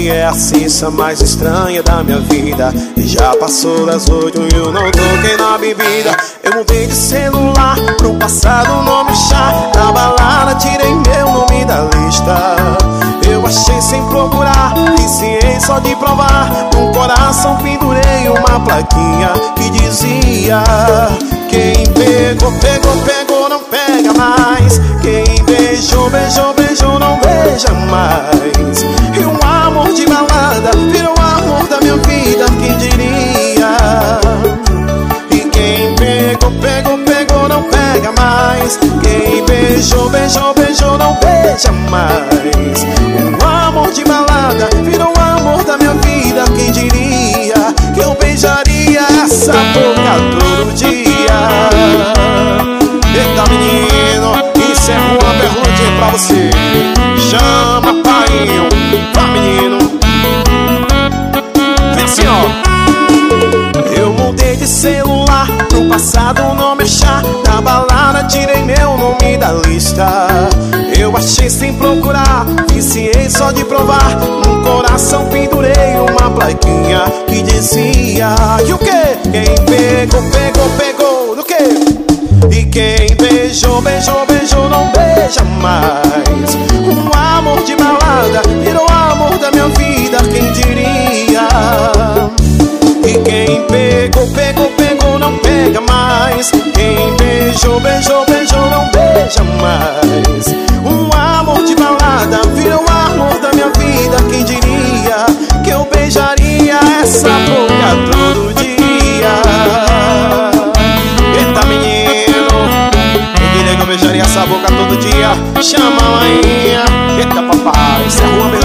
que é a cissa mais estranha da minha vida. E já passou das 8 e eu não toquei na bebida. Eu mudei de celular pro passado, nome chá. Na balada tirei meu nome da lista. Eu achei sem procurar, viciei só de provar. No coração pendurei uma plaquinha que dizia: quem pegou, pegou, pegou, não pega mais. Quem beijou, beijou, beijou, não beija mais. E um amor de balada virou o amor da minha vida, quem diria? E quem pegou, pegou, pegou, não pega mais. Quem beijou, beijou, beijou, não beija mais. Um amor de balada virou o amor da minha vida, quem diria que eu beijaria essa boca todo dia? Eita menino, isso é uma pergunta pra você. Chama painho, pra menino. Vem assim ó. Eu mudei de celular pro passado, o nome é chá. Na balada tirei meu nome da lista. Eu achei sem procurar, viciei só de provar. No coração pendurei uma plaquinha que dizia: e o que? Quem pegou, pegou, pegou, no que? E quem beijou, beijou, beijou, não beija mais. Um amor de balada virou o amor da minha vida, quem diria? E quem pegou, pegou, pegou, não pega mais. Quem beijou, beijou, beijou, não beija mais. Um amor de balada virou o amor da minha vida, quem diria que eu beijaria essa boca todo dia? Eita menino, quem diria que eu beijaria essa boca todo dia? Chama a mainha, eita papai, isso é rua mesmo.